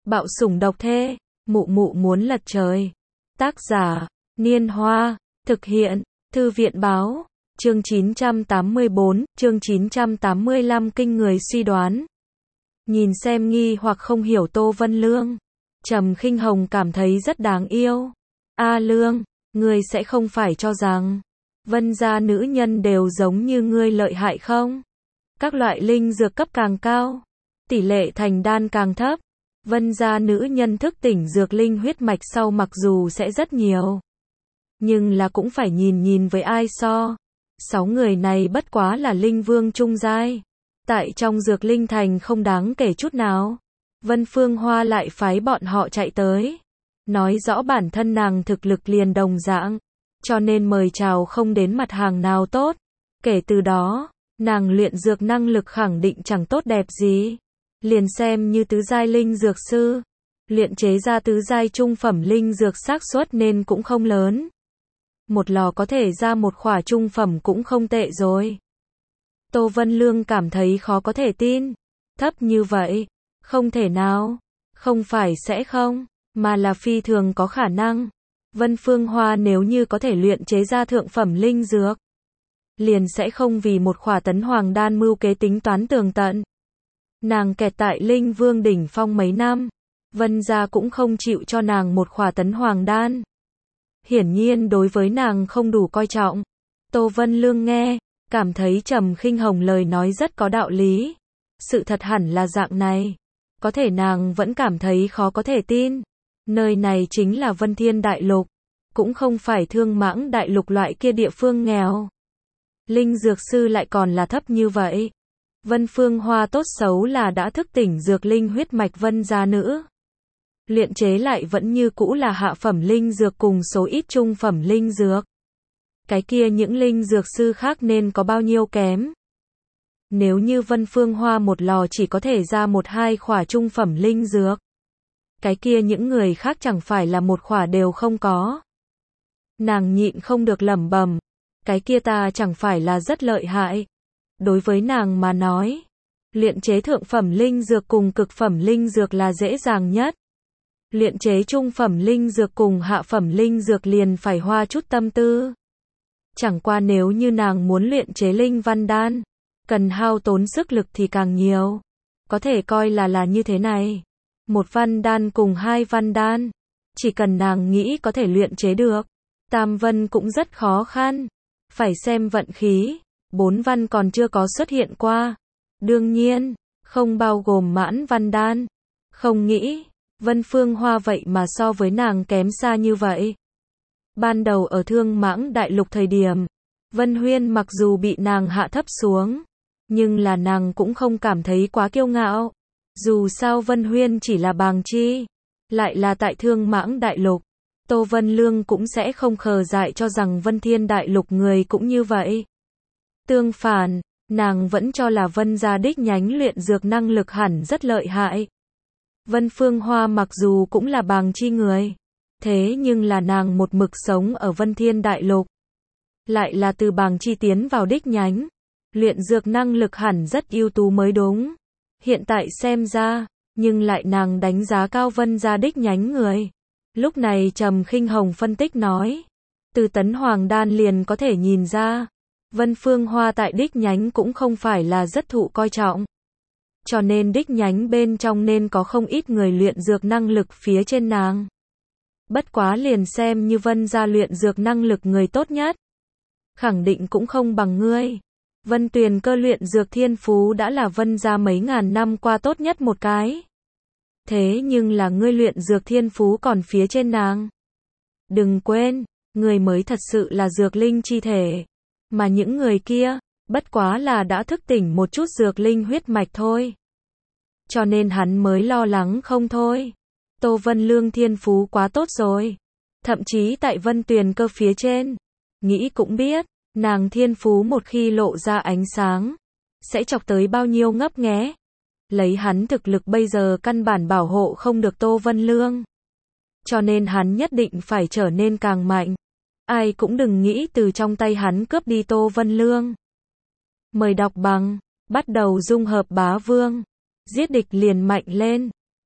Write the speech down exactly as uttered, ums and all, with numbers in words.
Bạo sủng độc thê, mụ mụ muốn lật trời. Tác giả, Niên Hoa, thực hiện, Thư viện báo, chương chín trăm tám mươi bốn, chương chín trăm tám mươi lăm kinh người suy đoán. Nhìn xem nghi hoặc không hiểu Tô Vân Lương, Trầm Khinh Hồng cảm thấy rất đáng yêu. A Lương, ngươi sẽ không phải cho rằng Vân gia nữ nhân đều giống như ngươi lợi hại không? Các loại linh dược cấp càng cao, tỷ lệ thành đan càng thấp. Vân gia nữ nhân thức tỉnh dược linh huyết mạch sau mặc dù sẽ rất nhiều, nhưng là cũng phải nhìn nhìn với ai so. Sáu người này bất quá là linh vương trung giai, tại trong dược linh thành không đáng kể chút nào. Vân Phương Hoa lại phái bọn họ chạy tới, nói rõ bản thân nàng thực lực liền đồng dạng, cho nên mời chào không đến mặt hàng nào tốt. Kể từ đó, nàng luyện dược năng lực khẳng định chẳng tốt đẹp gì. Liền xem như tứ giai linh dược sư, luyện chế ra tứ giai trung phẩm linh dược xác suất nên cũng không lớn. Một lò có thể ra một khỏa trung phẩm cũng không tệ rồi. Tô Vân Lương cảm thấy khó có thể tin. Thấp như vậy, không thể nào. Không phải sẽ không, mà là phi thường có khả năng. Vân Phương Hoa nếu như có thể luyện chế ra thượng phẩm linh dược, liền sẽ không vì một khỏa tấn hoàng đan mưu kế tính toán tường tận. Nàng kẹt tại linh vương đỉnh phong mấy năm, Vân gia cũng không chịu cho nàng một khỏa tấn hoàng đan. Hiển nhiên đối với nàng không đủ coi trọng. Tô Vân Lương nghe, cảm thấy Trầm Khinh Hồng lời nói rất có đạo lý. Sự thật hẳn là dạng này. Có thể nàng vẫn cảm thấy khó có thể tin. Nơi này chính là Vân Thiên Đại Lục, cũng không phải Thương Mãng Đại Lục loại kia địa phương nghèo. Linh dược sư lại còn là thấp như vậy. Vân Phương Hoa tốt xấu là đã thức tỉnh dược linh huyết mạch Vân gia nữ. Luyện chế lại vẫn như cũ là hạ phẩm linh dược cùng số ít trung phẩm linh dược. Cái kia những linh dược sư khác nên có bao nhiêu kém. Nếu như Vân Phương Hoa một lò chỉ có thể ra một hai khỏa trung phẩm linh dược, cái kia những người khác chẳng phải là một khỏa đều không có. Nàng nhịn không được lẩm bẩm, cái kia ta chẳng phải là rất lợi hại. Đối với nàng mà nói, luyện chế thượng phẩm linh dược cùng cực phẩm linh dược là dễ dàng nhất. Luyện chế trung phẩm linh dược cùng hạ phẩm linh dược liền phải hoa chút tâm tư. Chẳng qua nếu như nàng muốn luyện chế linh văn đan, cần hao tốn sức lực thì càng nhiều. Có thể coi là là như thế này. Một văn đan cùng hai văn đan, chỉ cần nàng nghĩ có thể luyện chế được. Tam vân cũng rất khó khăn, phải xem vận khí. Bốn văn còn chưa có xuất hiện qua. Đương nhiên, không bao gồm mãn văn đan. Không nghĩ, Vân Phương Hoa vậy mà so với nàng kém xa như vậy. Ban đầu ở Thương Mãng Đại Lục thời điểm, Vân Huyên mặc dù bị nàng hạ thấp xuống, nhưng là nàng cũng không cảm thấy quá kiêu ngạo. Dù sao Vân Huyên chỉ là bàng chi, lại là tại Thương Mãng Đại Lục. Tô Vân Lương cũng sẽ không khờ dại cho rằng Vân Thiên Đại Lục người cũng như vậy. Tương phản, nàng vẫn cho là Vân gia đích nhánh luyện dược năng lực hẳn rất lợi hại. Vân Phương Hoa mặc dù cũng là bàng chi người, thế nhưng là nàng một mực sống ở Vân Thiên Đại Lục. Lại là từ bàng chi tiến vào đích nhánh. Luyện dược năng lực hẳn rất ưu tú mới đúng. Hiện tại xem ra, nhưng lại nàng đánh giá cao Vân gia đích nhánh người. Lúc này Trầm Khinh Hồng phân tích nói, từ tấn hoàng đan liền có thể nhìn ra, Vân Phương Hoa tại đích nhánh cũng không phải là rất thụ coi trọng. Cho nên đích nhánh bên trong nên có không ít người luyện dược năng lực phía trên nàng. Bất quá liền xem như Vân gia luyện dược năng lực người tốt nhất, khẳng định cũng không bằng ngươi. Vân Tuyền Cơ luyện dược thiên phú đã là Vân gia mấy ngàn năm qua tốt nhất một cái. Thế nhưng là ngươi luyện dược thiên phú còn phía trên nàng. Đừng quên, người mới thật sự là dược linh chi thể. Mà những người kia, bất quá là đã thức tỉnh một chút dược linh huyết mạch thôi. Cho nên hắn mới lo lắng không thôi. Tô Vân Lương thiên phú quá tốt rồi. Thậm chí tại Vân Tuyền Cơ phía trên. Nghĩ cũng biết, nàng thiên phú một khi lộ ra ánh sáng, sẽ chọc tới bao nhiêu ngấp nghé. Lấy hắn thực lực bây giờ căn bản bảo hộ không được Tô Vân Lương. Cho nên hắn nhất định phải trở nên càng mạnh. Ai cũng đừng nghĩ từ trong tay hắn cướp đi Tô Vân Lương. Mời đọc bằng, bắt đầu dung hợp bá vương. Giết địch liền mạnh lên.